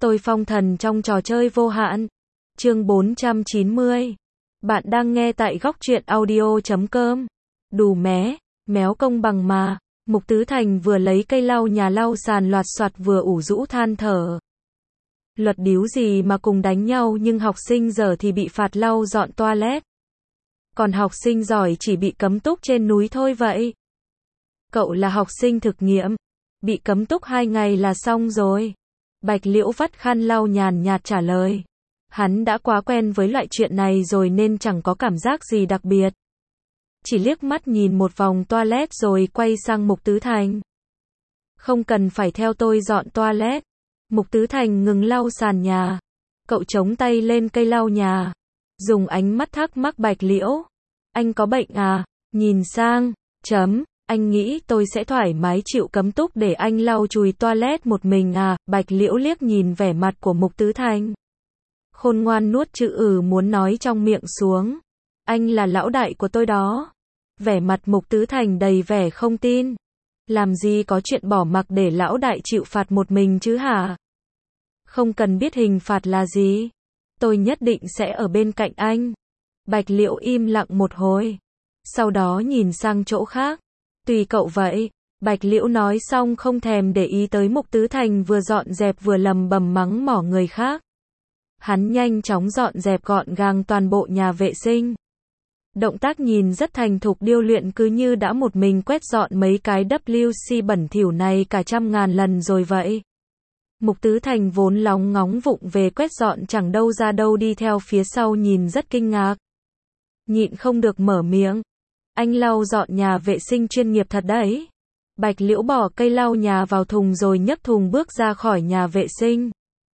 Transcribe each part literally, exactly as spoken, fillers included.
Tôi phong thần trong trò chơi vô hạn. Chương bốn trăm chín mươi. Bạn đang nghe tại góc truyện audio chấm com. Đù mé, méo công bằng mà. Mục Tứ Thành vừa lấy cây lau nhà lau sàn loạt soạt vừa ủ rũ than thở. Luật điếu gì mà cùng đánh nhau, nhưng học sinh dở thì bị phạt lau dọn toilet. Còn học sinh giỏi chỉ bị cấm túc trên núi thôi vậy. Cậu là học sinh thực nghiệm, bị cấm túc hai ngày là xong rồi. Bạch Liễu vắt khăn lau nhàn nhạt trả lời. Hắn đã quá quen với loại chuyện này rồi nên chẳng có cảm giác gì đặc biệt. Chỉ liếc mắt nhìn một vòng toilet rồi quay sang Mục Tứ Thành. Không cần phải theo tôi dọn toilet. Mục Tứ Thành ngừng lau sàn nhà. Cậu chống tay lên cây lau nhà, dùng ánh mắt thắc mắc Bạch Liễu. Anh có bệnh à? Nhìn sang, chấm, anh nghĩ tôi sẽ thoải mái chịu cấm túc để anh lau chùi toilet một mình à? Bạch Liễu liếc nhìn vẻ mặt của Mục Tứ Thành. Khôn ngoan nuốt chữ ừ muốn nói trong miệng xuống. Anh là lão đại của tôi đó. Vẻ mặt Mục Tứ Thành đầy vẻ không tin. Làm gì có chuyện bỏ mặc để lão đại chịu phạt một mình chứ hả? Không cần biết hình phạt là gì. Tôi nhất định sẽ ở bên cạnh anh. Bạch Liễu im lặng một hồi. Sau đó nhìn sang chỗ khác. Tùy cậu vậy. Bạch Liễu nói xong không thèm để ý tới Mục Tứ Thành vừa dọn dẹp vừa lầm bầm mắng mỏ người khác. Hắn nhanh chóng dọn dẹp gọn gàng toàn bộ nhà vệ sinh. Động tác nhìn rất thành thục điêu luyện, cứ như đã một mình quét dọn mấy cái vê kép xê bẩn thỉu này cả trăm ngàn lần rồi vậy. Mục Tứ Thành vốn lóng ngóng vụng về quét dọn chẳng đâu ra đâu đi theo phía sau nhìn rất kinh ngạc. Nhịn không được mở miệng. Anh lau dọn nhà vệ sinh chuyên nghiệp thật đấy. Bạch Liễu bỏ cây lau nhà vào thùng rồi nhấc thùng bước ra khỏi nhà vệ sinh.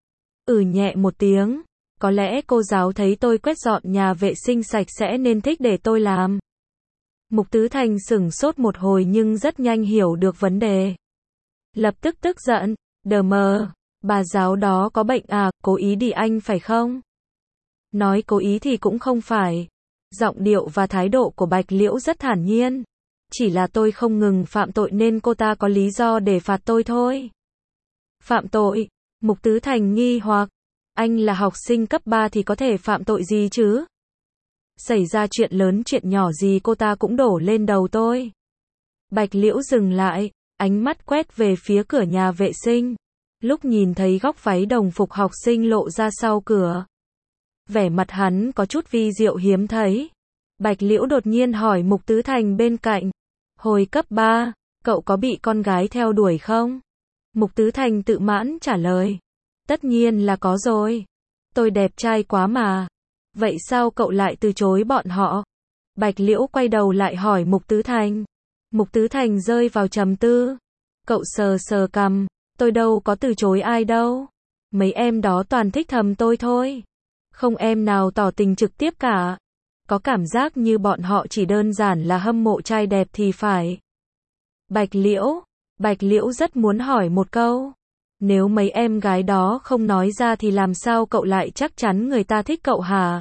Ừ nhẹ một tiếng. Có lẽ cô giáo thấy tôi quét dọn nhà vệ sinh sạch sẽ nên thích để tôi làm. Mục Tứ Thành sửng sốt một hồi nhưng rất nhanh hiểu được vấn đề. Lập tức tức giận. Đờ mờ, bà giáo đó có bệnh à, cố ý đi anh phải không? Nói cố ý thì cũng không phải. Giọng điệu và thái độ của Bạch Liễu rất thản nhiên. Chỉ là tôi không ngừng phạm tội nên cô ta có lý do để phạt tôi thôi. Phạm tội? Mục Tứ Thành nghi hoặc. Anh là học sinh cấp ba thì có thể phạm tội gì chứ? Xảy ra chuyện lớn chuyện nhỏ gì cô ta cũng đổ lên đầu tôi. Bạch Liễu dừng lại, ánh mắt quét về phía cửa nhà vệ sinh. Lúc nhìn thấy góc váy đồng phục học sinh lộ ra sau cửa, vẻ mặt hắn có chút vi diệu hiếm thấy. Bạch Liễu đột nhiên hỏi Mục Tứ Thành bên cạnh. Hồi cấp ba, cậu có bị con gái theo đuổi không? Mục Tứ Thành tự mãn trả lời. Tất nhiên là có rồi. Tôi đẹp trai quá mà. Vậy sao cậu lại từ chối bọn họ? Bạch Liễu quay đầu lại hỏi Mục Tứ Thành. Mục Tứ Thành rơi vào trầm tư. Cậu sờ sờ cằm. Tôi đâu có từ chối ai đâu. Mấy em đó toàn thích thầm tôi thôi. Không em nào tỏ tình trực tiếp cả. Có cảm giác như bọn họ chỉ đơn giản là hâm mộ trai đẹp thì phải. Bạch Liễu. Bạch Liễu rất muốn hỏi một câu. Nếu mấy em gái đó không nói ra thì làm sao cậu lại chắc chắn người ta thích cậu hả?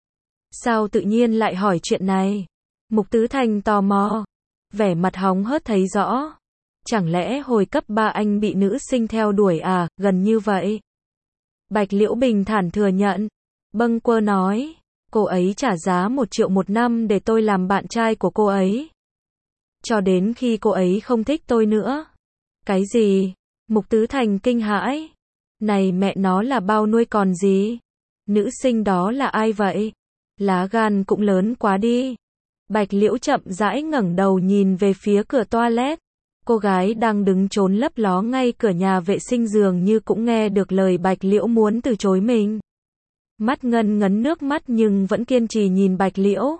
Sao tự nhiên lại hỏi chuyện này? Mục Tứ Thành tò mò. Vẻ mặt hóng hớt thấy rõ. Chẳng lẽ hồi cấp ba anh bị nữ sinh theo đuổi à, gần như vậy? Bạch Liễu bình thản thừa nhận. Bâng quơ nói. Cô ấy trả giá một triệu một năm để tôi làm bạn trai của cô ấy. Cho đến khi cô ấy không thích tôi nữa. Cái gì? Mục Tứ Thành kinh hãi. Này mẹ nó là bao nuôi còn gì? Nữ sinh đó là ai vậy? Lá gan cũng lớn quá đi. Bạch Liễu chậm rãi ngẩng đầu nhìn về phía cửa toilet. Cô gái đang đứng trốn lấp ló ngay cửa nhà vệ sinh dường như cũng nghe được lời Bạch Liễu muốn từ chối mình. Mắt ngân ngấn nước mắt nhưng vẫn kiên trì nhìn Bạch Liễu.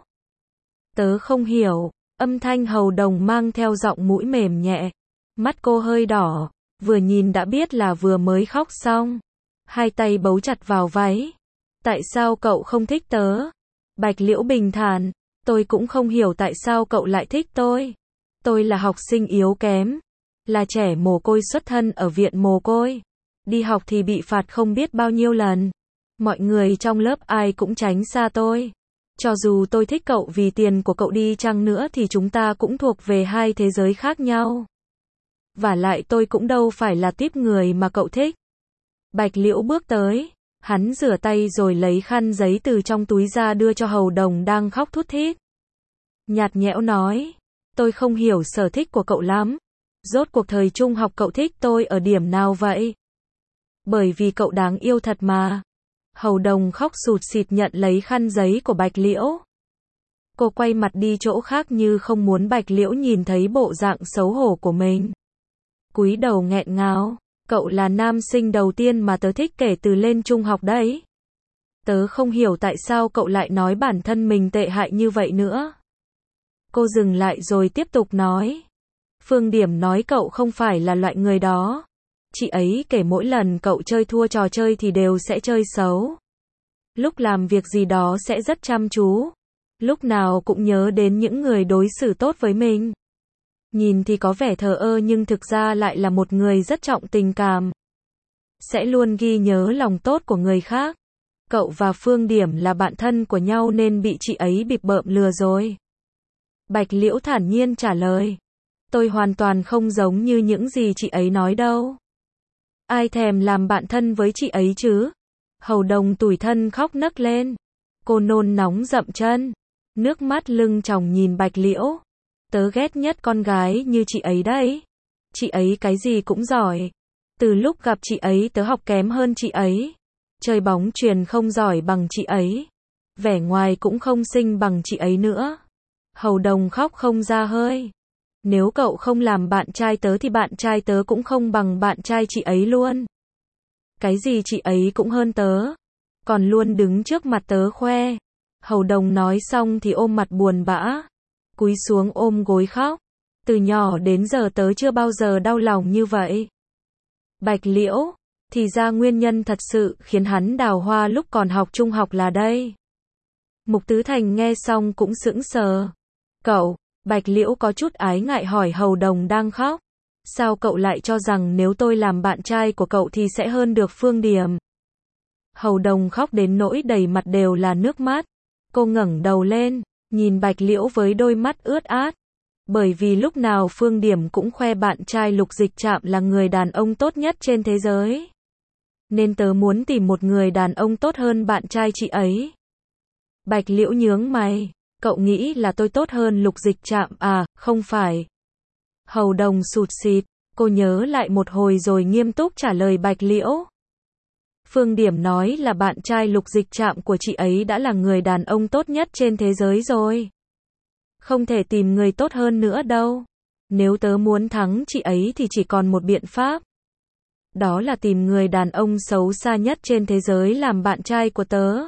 Tớ không hiểu. Âm thanh hầu đồng mang theo giọng mũi mềm nhẹ. Mắt cô hơi đỏ. Vừa nhìn đã biết là vừa mới khóc xong. Hai tay bấu chặt vào váy. Tại sao cậu không thích tớ? Bạch Liễu bình thản. Tôi cũng không hiểu tại sao cậu lại thích tôi. Tôi là học sinh yếu kém. Là trẻ mồ côi xuất thân ở viện mồ côi. Đi học thì bị phạt không biết bao nhiêu lần. Mọi người trong lớp ai cũng tránh xa tôi. Cho dù tôi thích cậu vì tiền của cậu đi chăng nữa thì chúng ta cũng thuộc về hai thế giới khác nhau. Vả lại tôi cũng đâu phải là típ người mà cậu thích. Bạch Liễu bước tới, hắn rửa tay rồi lấy khăn giấy từ trong túi ra đưa cho Hầu Đồng đang khóc thút thít. Nhạt nhẽo nói, tôi không hiểu sở thích của cậu lắm. Rốt cuộc thời trung học cậu thích tôi ở điểm nào vậy? Bởi vì cậu đáng yêu thật mà. Hầu Đồng khóc sụt sịt nhận lấy khăn giấy của Bạch Liễu. Cô quay mặt đi chỗ khác như không muốn Bạch Liễu nhìn thấy bộ dạng xấu hổ của mình. Cúi đầu nghẹn ngào, cậu là nam sinh đầu tiên mà tớ thích kể từ lên trung học đấy. Tớ không hiểu tại sao cậu lại nói bản thân mình tệ hại như vậy nữa. Cô dừng lại rồi tiếp tục nói. Phương Điểm nói cậu không phải là loại người đó. Chị ấy kể mỗi lần cậu chơi thua trò chơi thì đều sẽ chơi xấu. Lúc làm việc gì đó sẽ rất chăm chú. Lúc nào cũng nhớ đến những người đối xử tốt với mình. Nhìn thì có vẻ thờ ơ nhưng thực ra lại là một người rất trọng tình cảm. Sẽ luôn ghi nhớ lòng tốt của người khác. Cậu và Phương Điểm là bạn thân của nhau nên bị chị ấy bịp bợm lừa rồi. Bạch Liễu thản nhiên trả lời. Tôi hoàn toàn không giống như những gì chị ấy nói đâu. Ai thèm làm bạn thân với chị ấy chứ? Hầu Đồng tủi thân khóc nấc lên. Cô nôn nóng dậm chân. Nước mắt lưng tròng nhìn Bạch Liễu. Tớ ghét nhất con gái như chị ấy đấy. Chị ấy cái gì cũng giỏi. Từ lúc gặp chị ấy tớ học kém hơn chị ấy. Chơi bóng chuyền không giỏi bằng chị ấy. Vẻ ngoài cũng không xinh bằng chị ấy nữa. Hầu Đồng khóc không ra hơi. Nếu cậu không làm bạn trai tớ thì bạn trai tớ cũng không bằng bạn trai chị ấy luôn. Cái gì chị ấy cũng hơn tớ. Còn luôn đứng trước mặt tớ khoe. Hầu Đồng nói xong thì ôm mặt buồn bã. Cúi xuống ôm gối khóc. Từ nhỏ đến giờ tớ chưa bao giờ đau lòng như vậy. Bạch Liễu, thì ra nguyên nhân thật sự khiến hắn đào hoa lúc còn học trung học là đây. Mục Tứ Thành nghe xong cũng sững sờ. Cậu, Bạch Liễu có chút ái ngại hỏi Hầu Đồng đang khóc. Sao cậu lại cho rằng nếu tôi làm bạn trai của cậu thì sẽ hơn được Phương Điểm? Hầu Đồng khóc đến nỗi đầy mặt đều là nước mắt. Cô ngẩng đầu lên, nhìn Bạch Liễu với đôi mắt ướt át. Bởi vì lúc nào Phương Điểm cũng khoe bạn trai Lục Dịch Trạm là người đàn ông tốt nhất trên thế giới. Nên tớ muốn tìm một người đàn ông tốt hơn bạn trai chị ấy. Bạch Liễu nhướng mày. Cậu nghĩ là tôi tốt hơn Lục Dịch Trạm à, không phải. Hầu Đồng sụt sịt, cô nhớ lại một hồi rồi nghiêm túc trả lời Bạch Liễu. Phương Điểm nói là bạn trai Lục Dịch Trạm của chị ấy đã là người đàn ông tốt nhất trên thế giới rồi. Không thể tìm người tốt hơn nữa đâu. Nếu tớ muốn thắng chị ấy thì chỉ còn một biện pháp. Đó là tìm người đàn ông xấu xa nhất trên thế giới làm bạn trai của tớ.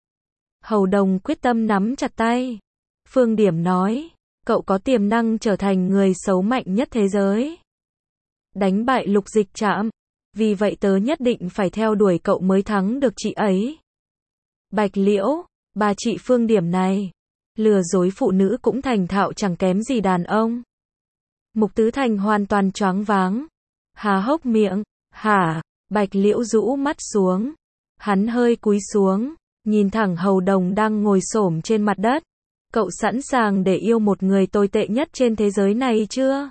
Hầu Đồng quyết tâm nắm chặt tay. Phương Điểm nói, cậu có tiềm năng trở thành người xấu mạnh nhất thế giới. Đánh bại Lục Dịch Trạm. Vì vậy tớ nhất định phải theo đuổi cậu mới thắng được chị ấy. Bạch Liễu, bà chị Phương Điểm này. Lừa dối phụ nữ cũng thành thạo chẳng kém gì đàn ông. Mục Tứ Thành hoàn toàn choáng váng. Há hốc miệng, hả? Bạch Liễu rũ mắt xuống. Hắn hơi cúi xuống, nhìn thẳng Hầu Đồng đang ngồi xổm trên mặt đất. Cậu sẵn sàng để yêu một người tồi tệ nhất trên thế giới này chưa?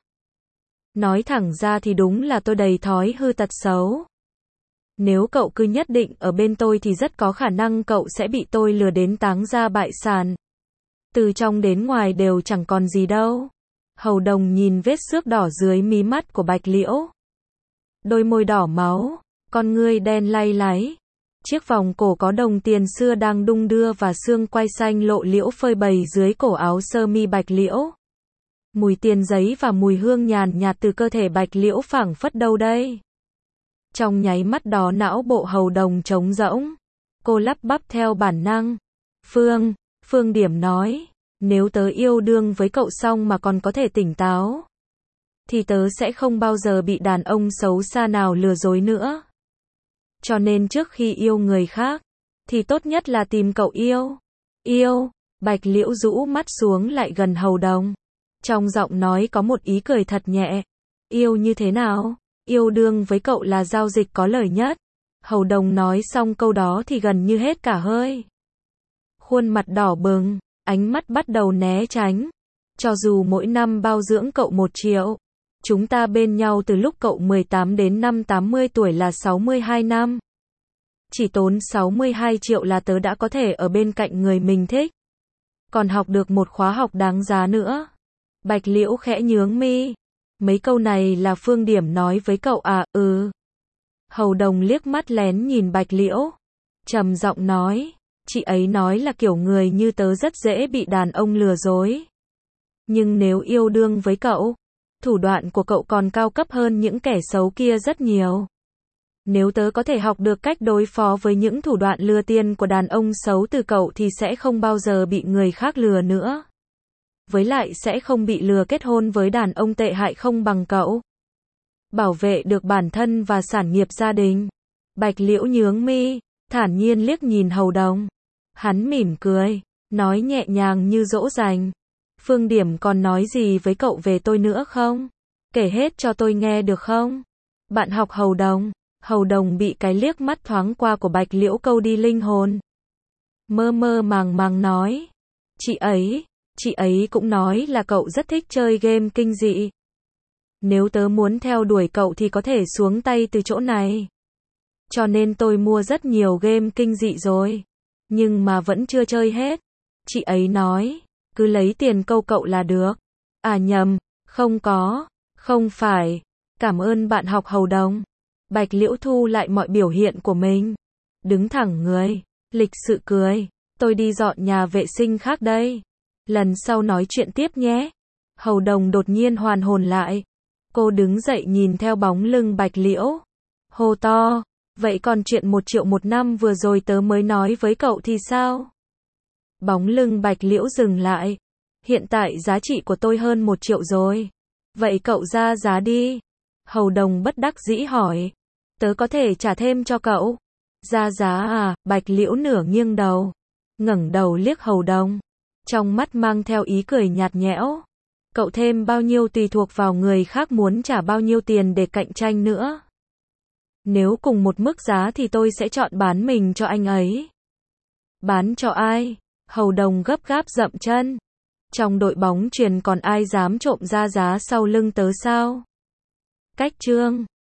Nói thẳng ra thì đúng là tôi đầy thói hư tật xấu. Nếu cậu cứ nhất định ở bên tôi thì rất có khả năng cậu sẽ bị tôi lừa đến táng ra bại sản. Từ trong đến ngoài đều chẳng còn gì đâu. Hầu Đồng nhìn vết xước đỏ dưới mí mắt của Bạch Liễu. Đôi môi đỏ máu, con ngươi đen lay láy. Chiếc vòng cổ có đồng tiền xưa đang đung đưa và xương quai xanh lộ liễu phơi bày dưới cổ áo sơ mi Bạch Liễu. Mùi tiền giấy và mùi hương nhàn nhạt từ cơ thể Bạch Liễu phảng phất đâu đây. Trong nháy mắt đó não bộ Hầu Đồng trống rỗng. Cô lắp bắp theo bản năng. Phương, Phương Điểm nói, nếu tớ yêu đương với cậu xong mà còn có thể tỉnh táo, thì tớ sẽ không bao giờ bị đàn ông xấu xa nào lừa dối nữa. Cho nên trước khi yêu người khác, thì tốt nhất là tìm cậu yêu. Yêu, Bạch Liễu rũ mắt xuống lại gần Hầu Đồng. Trong giọng nói có một ý cười thật nhẹ. Yêu như thế nào? Yêu đương với cậu là giao dịch có lời nhất. Hầu Đồng nói xong câu đó thì gần như hết cả hơi. Khuôn mặt đỏ bừng, ánh mắt bắt đầu né tránh. Cho dù mỗi năm bao dưỡng cậu một triệu, chúng ta bên nhau từ lúc cậu mười tám đến năm tám mươi tuổi là sáu mươi hai năm. Chỉ tốn sáu mươi hai triệu là tớ đã có thể ở bên cạnh người mình thích. Còn học được một khóa học đáng giá nữa. Bạch Liễu khẽ nhướng mi. Mấy câu này là Phương Điểm nói với cậu à? Ừ. Hầu Đồng liếc mắt lén nhìn Bạch Liễu. Trầm giọng nói. Chị ấy nói là kiểu người như tớ rất dễ bị đàn ông lừa dối. Nhưng nếu yêu đương với cậu, thủ đoạn của cậu còn cao cấp hơn những kẻ xấu kia rất nhiều. Nếu tớ có thể học được cách đối phó với những thủ đoạn lừa tiền của đàn ông xấu từ cậu thì sẽ không bao giờ bị người khác lừa nữa. Với lại sẽ không bị lừa kết hôn với đàn ông tệ hại không bằng cậu. Bảo vệ được bản thân và sản nghiệp gia đình. Bạch Liễu nhướng mi, thản nhiên liếc nhìn Hầu Đồng. Hắn mỉm cười, nói nhẹ nhàng như dỗ dành. Phương Điểm còn nói gì với cậu về tôi nữa không? Kể hết cho tôi nghe được không? Bạn học Hầu Đồng. Hầu Đồng bị cái liếc mắt thoáng qua của Bạch Liễu câu đi linh hồn. Mơ mơ màng màng nói. Chị ấy, chị ấy cũng nói là cậu rất thích chơi game kinh dị. Nếu tớ muốn theo đuổi cậu thì có thể xuống tay từ chỗ này. Cho nên tôi mua rất nhiều game kinh dị rồi. Nhưng mà vẫn chưa chơi hết. Chị ấy nói, cứ lấy tiền câu cậu là được. À nhầm, không có, không phải. Cảm ơn bạn học Hầu Đồng. Bạch Liễu thu lại mọi biểu hiện của mình. Đứng thẳng người, lịch sự cười. Tôi đi dọn nhà vệ sinh khác đây. Lần sau nói chuyện tiếp nhé. Hầu Đồng đột nhiên hoàn hồn lại. Cô đứng dậy nhìn theo bóng lưng Bạch Liễu. Hô to. Vậy còn chuyện một triệu một năm vừa rồi tớ mới nói với cậu thì sao? Bóng lưng Bạch Liễu dừng lại. Hiện tại giá trị của tôi hơn một triệu rồi. Vậy cậu ra giá đi. Hầu Đồng bất đắc dĩ hỏi. Tớ có thể trả thêm cho cậu. Ra giá à? Bạch Liễu nửa nghiêng đầu. Ngẩng đầu liếc Hầu Đồng. Trong mắt mang theo ý cười nhạt nhẽo. Cậu thêm bao nhiêu tùy thuộc vào người khác muốn trả bao nhiêu tiền để cạnh tranh nữa. Nếu cùng một mức giá thì tôi sẽ chọn bán mình cho anh ấy. Bán cho ai? Hầu Đồng gấp gáp dậm chân. Trong đội bóng chuyền còn ai dám trộm ra giá sau lưng tớ sao? Cách chương